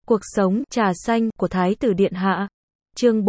Cuộc sống trà xanh của Thái tử Điện Hạ. Chương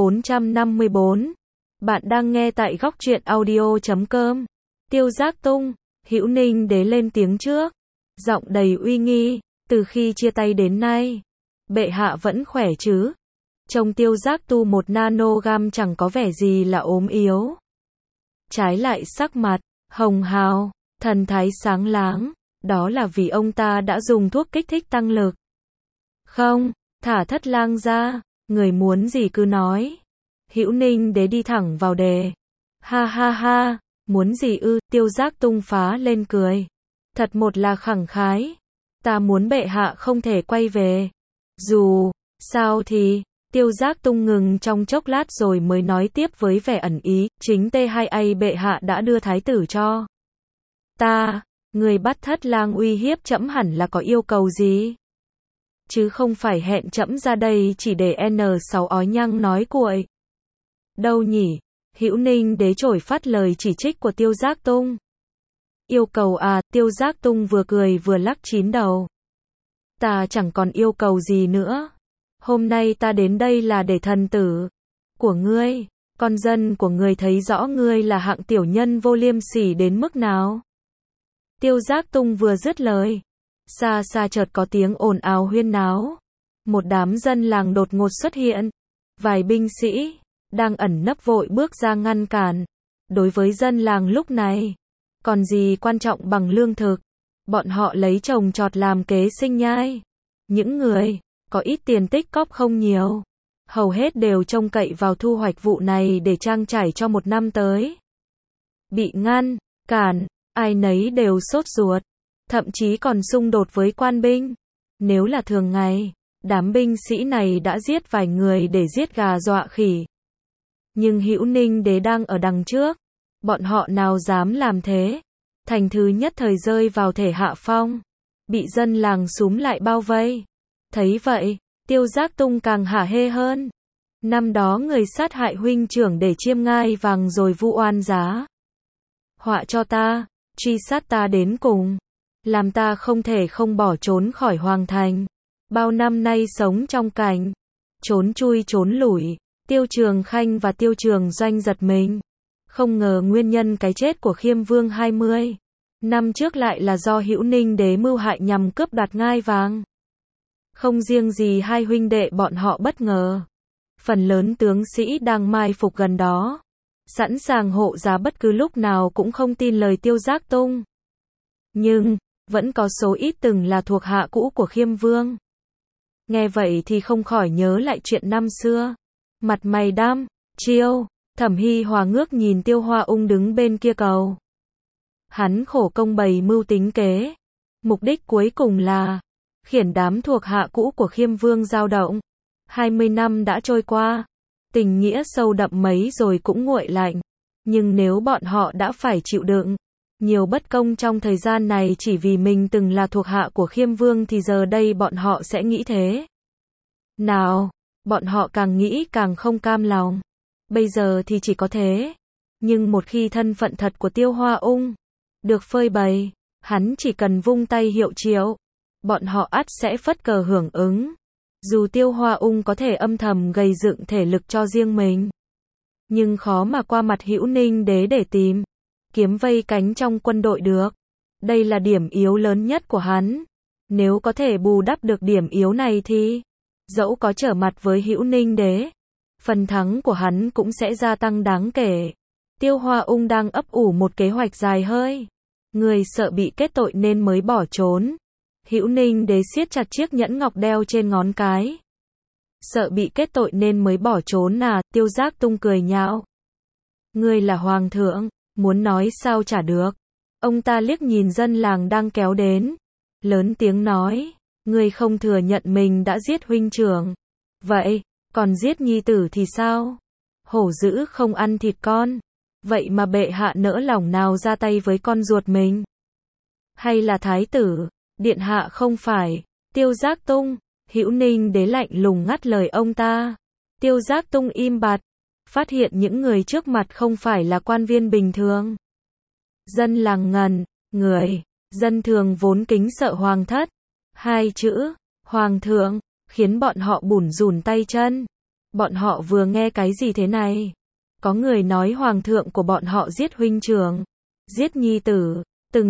454. Bạn đang nghe tại góc truyện audio.com. Tiêu Giác Tung, Hữu Ninh Đế lên tiếng trước, giọng đầy uy nghi, từ khi chia tay đến nay, bệ hạ vẫn khỏe chứ? Trông Tiêu Giác Tu 1 nanogram chẳng có vẻ gì là ốm yếu. Trái lại sắc mặt hồng hào, thần thái sáng láng, đó là vì ông ta đã dùng thuốc kích thích tăng lực. Không, thả Thất Lang ra, người muốn gì cứ nói. Hữu Ninh Đế đi thẳng vào đề. Ha ha ha, muốn gì ư? Tiêu Giác Tung phá lên cười. Thật một là khẳng khái. Ta muốn bệ hạ không thể quay về. Dù sao thì, Tiêu Giác Tung ngừng trong chốc lát rồi mới nói tiếp với vẻ ẩn ý, chính T2A bệ hạ đã đưa thái tử cho ta, người bắt Thất Lang uy hiếp trẫm hẳn là có yêu cầu gì? Chứ không phải hẹn trẫm ra đây chỉ để N6 ói nhăng nói cuội. Đâu nhỉ? Hữu Ninh Đế chổi phát lời chỉ trích của Tiêu Giác Tung. Yêu cầu à? Tiêu Giác Tung vừa cười vừa lắc chín đầu. Ta chẳng còn yêu cầu gì nữa. Hôm nay ta đến đây là để thần tử của ngươi, con dân của ngươi thấy rõ ngươi là hạng tiểu nhân vô liêm sỉ đến mức nào. Tiêu Giác Tung vừa dứt lời, xa xa chợt có tiếng ồn ào huyên náo. Một đám dân làng đột ngột xuất hiện. Vài binh sĩ đang ẩn nấp vội bước ra ngăn cản. Đối với dân làng lúc này, còn gì quan trọng bằng lương thực. Bọn họ lấy trồng trọt làm kế sinh nhai. Những người có ít tiền tích cóp không nhiều, hầu hết đều trông cậy vào thu hoạch vụ này để trang trải cho một năm tới. Bị ngăn cản, ai nấy đều sốt ruột, thậm chí còn xung đột với quan binh. Nếu là thường ngày, đám binh sĩ này đã giết vài người để giết gà dọa khỉ. Nhưng Hữu Ninh Đế đang ở đằng trước, bọn họ nào dám làm thế. Thành thứ nhất thời rơi vào thể hạ phong, bị dân làng xúm lại bao vây. Thấy vậy, Tiêu Giác Tung càng hả hê hơn. Năm đó người sát hại huynh trưởng để chiêm ngai vàng rồi vu oan giá họa cho ta, truy sát ta đến cùng, làm ta không thể không bỏ trốn khỏi hoàng thành. Bao năm nay sống trong cảnh trốn chui trốn lủi. Tiêu Trường Khanh và Tiêu Trường Doanh giật mình. Không ngờ nguyên nhân cái chết của Khiêm Vương 20 năm trước lại là do Hữu Ninh Đế mưu hại nhằm cướp đoạt ngai vàng. Không riêng gì hai huynh đệ bọn họ bất ngờ, phần lớn tướng sĩ đang mai phục gần đó, sẵn sàng hộ giá bất cứ lúc nào cũng không tin lời Tiêu Giác Tung. Nhưng, vẫn có số ít từng là thuộc hạ cũ của Khiêm Vương. Nghe vậy thì không khỏi nhớ lại chuyện năm xưa. Mặt mày đăm chiêu, Thẩm Hi Hòa ngước nhìn Tiêu Hoa Ung đứng bên kia cầu. Hắn khổ công bày mưu tính kế, mục đích cuối cùng là khiển đám thuộc hạ cũ của Khiêm Vương dao động. 20 năm đã trôi qua, tình nghĩa sâu đậm mấy rồi cũng nguội lạnh. Nhưng nếu bọn họ đã phải chịu đựng nhiều bất công trong thời gian này chỉ vì mình từng là thuộc hạ của Khiêm Vương thì giờ đây bọn họ sẽ nghĩ thế nào? Bọn họ càng nghĩ càng không cam lòng. Bây giờ thì chỉ có thế. Nhưng một khi thân phận thật của Tiêu Hoa Ung được phơi bày, hắn chỉ cần vung tay hiệu triệu, bọn họ ắt sẽ phất cờ hưởng ứng. Dù Tiêu Hoa Ung có thể âm thầm gây dựng thể lực cho riêng mình, nhưng khó mà qua mặt Hữu Ninh Đế để tìm kiếm vây cánh trong quân đội được. Đây là điểm yếu lớn nhất của hắn. Nếu có thể bù đắp được điểm yếu này thì, dẫu có trở mặt với Hữu Ninh Đế, phần thắng của hắn cũng sẽ gia tăng đáng kể. Tiêu Hoa Ung đang ấp ủ một kế hoạch dài hơi. Người sợ bị kết tội nên mới bỏ trốn. Hữu Ninh Đế siết chặt chiếc nhẫn ngọc đeo trên ngón cái. Sợ bị kết tội nên mới bỏ trốn à? Tiêu Giác Tung cười nhạo. Ngươi là hoàng thượng, muốn nói sao chả được. Ông ta liếc nhìn dân làng đang kéo đến, lớn tiếng nói, ngươi không thừa nhận mình đã giết huynh trưởng. Vậy, còn giết nhi tử thì sao? Hổ dữ không ăn thịt con. Vậy mà bệ hạ nỡ lòng nào ra tay với con ruột mình? Hay là thái tử Điện Hạ không phải? Tiêu Giác Tung. Hữu Ninh Đế lạnh lùng ngắt lời ông ta. Tiêu Giác Tung im bặt, phát hiện những người trước mặt không phải là quan viên bình thường. Dân làng ngần người, dân thường vốn kính sợ hoàng thất. Hai chữ, hoàng thượng, khiến bọn họ bủn rủn tay chân. Bọn họ vừa nghe cái gì thế này? Có người nói hoàng thượng của bọn họ giết huynh trưởng, giết nhi tử,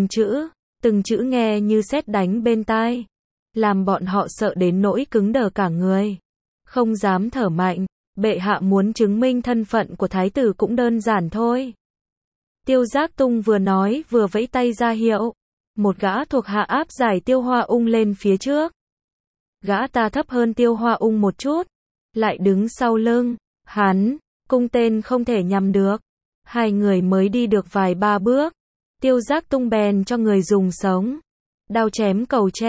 từng chữ nghe như sét đánh bên tai, làm bọn họ sợ đến nỗi cứng đờ cả người, không dám thở mạnh. Bệ hạ muốn chứng minh thân phận của thái tử cũng đơn giản thôi. Tiêu Giác Tung vừa nói vừa vẫy tay ra hiệu, một gã thuộc hạ áp giải Tiêu Hoa Ung lên phía trước. Gã ta thấp hơn Tiêu Hoa Ung một chút, lại đứng sau lưng hắn, cung tên không thể nhắm được. Hai người mới đi được vài ba bước, Tiêu Giác Tung bèn cho người dùng sống đao chém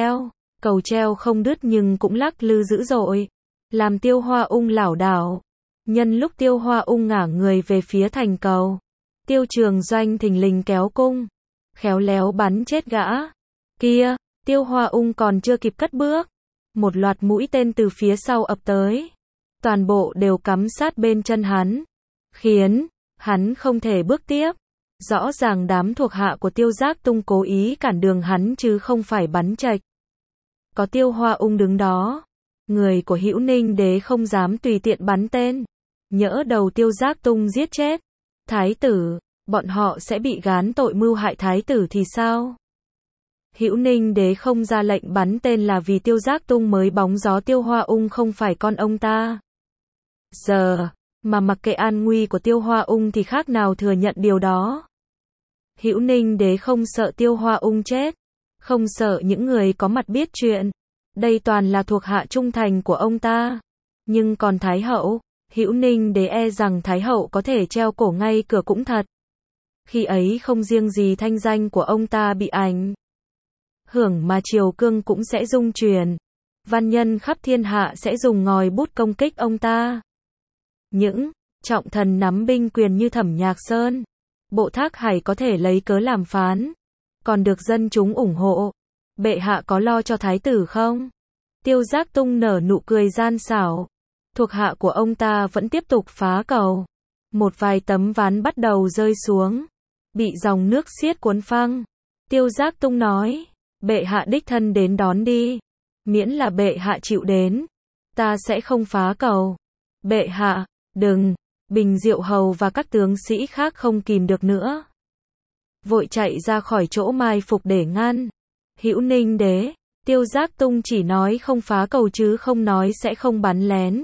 cầu treo không đứt nhưng cũng lắc lư dữ dội, làm Tiêu Hoa Ung lảo đảo. Nhân lúc Tiêu Hoa Ung ngả người về phía thành cầu, Tiêu Trường Doanh thình lình kéo cung, khéo léo bắn chết gã. Kia, Tiêu Hoa Ung còn chưa kịp cất bước, một loạt mũi tên từ phía sau ập tới, toàn bộ đều cắm sát bên chân hắn, khiến hắn không thể bước tiếp. Rõ ràng đám thuộc hạ của Tiêu Giác Tung cố ý cản đường hắn chứ không phải bắn chệch. Có Tiêu Hoa Ung đứng đó, người của Hữu Ninh Đế không dám tùy tiện bắn tên, nhỡ đầu Tiêu Giác Tung giết chết thái tử, bọn họ sẽ bị gán tội mưu hại thái tử thì sao? Hữu Ninh Đế không ra lệnh bắn tên là vì Tiêu Giác Tung mới bóng gió Tiêu Hoa Ung không phải con ông ta. Giờ, mà mặc kệ an nguy của Tiêu Hoa Ung thì khác nào thừa nhận điều đó. Hữu Ninh Đế không sợ Tiêu Hoa Ung chết, không sợ những người có mặt biết chuyện. Đây toàn là thuộc hạ trung thành của ông ta. Nhưng còn Thái hậu, Hữu Ninh Đế e rằng Thái hậu có thể treo cổ ngay cửa cũng thật. Khi ấy không riêng gì thanh danh của ông ta bị ảnh hưởng mà triều cương cũng sẽ rung chuyển. Văn nhân khắp thiên hạ sẽ dùng ngòi bút công kích ông ta. Những trọng thần nắm binh quyền như Thẩm Nhạc Sơn, Bộ Thác Hải có thể lấy cớ làm phán, còn được dân chúng ủng hộ. Bệ hạ có lo cho thái tử không? Tiêu Giác Tung nở nụ cười gian xảo. Thuộc hạ của ông ta vẫn tiếp tục phá cầu. Một vài tấm ván bắt đầu rơi xuống, bị dòng nước xiết cuốn phăng. Tiêu Giác Tung nói, bệ hạ đích thân đến đón đi. Miễn là bệ hạ chịu đến, ta sẽ không phá cầu. Bệ hạ, đừng. Bình Diệu Hầu và các tướng sĩ khác không kìm được nữa, vội chạy ra khỏi chỗ mai phục để ngăn. Hữu Ninh Đế, Tiêu Giác Tung chỉ nói không phá cầu chứ không nói sẽ không bắn lén.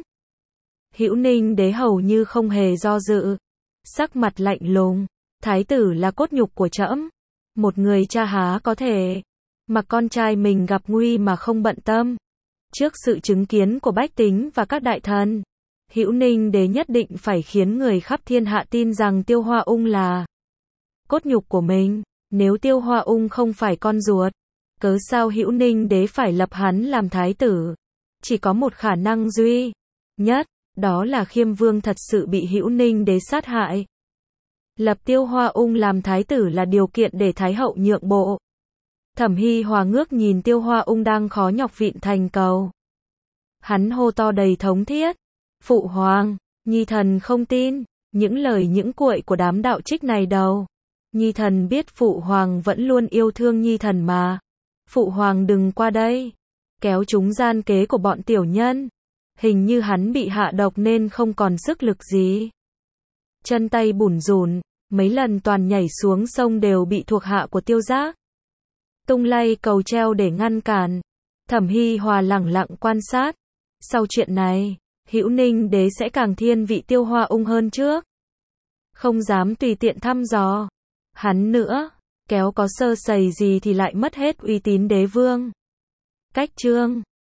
Hữu Ninh Đế hầu như không hề do dự, sắc mặt lạnh lùng. Thái tử là cốt nhục của trẫm, một người cha há có thể mặc con trai mình gặp nguy mà không bận tâm. Trước sự chứng kiến của bách tính và các đại thần, Hữu Ninh Đế nhất định phải khiến người khắp thiên hạ tin rằng Tiêu Hoa Ung là cốt nhục của mình. Nếu Tiêu Hoa Ung không phải con ruột, cớ sao Hữu Ninh Đế phải lập hắn làm thái tử? Chỉ có một khả năng duy nhất, đó là Khiêm Vương thật sự bị Hữu Ninh Đế sát hại. Lập Tiêu Hoa Ung làm thái tử là điều kiện để Thái hậu nhượng bộ. Thẩm Hy Hòa ngước nhìn Tiêu Hoa Ung đang khó nhọc vịn thành cầu. Hắn hô to đầy thống thiết. Phụ hoàng, nhi thần không tin những lời những cuội của đám đạo trích này đâu. Nhi thần biết phụ hoàng vẫn luôn yêu thương nhi thần mà. Phụ hoàng đừng qua đây, kéo chúng gian kế của bọn tiểu nhân. Hình như hắn bị hạ độc nên không còn sức lực gì. Chân tay bủn rủn, mấy lần toàn nhảy xuống sông đều bị thuộc hạ của Tiêu Giác Tung lay cầu treo để ngăn cản. Thẩm Hy Hòa lẳng lặng quan sát. Sau chuyện này, Hữu Ninh Đế sẽ càng thiên vị Tiêu Hoa Ung hơn trước. Không dám tùy tiện thăm dò hắn nữa, kéo có sơ sẩy gì thì lại mất hết uy tín đế vương. Cách chương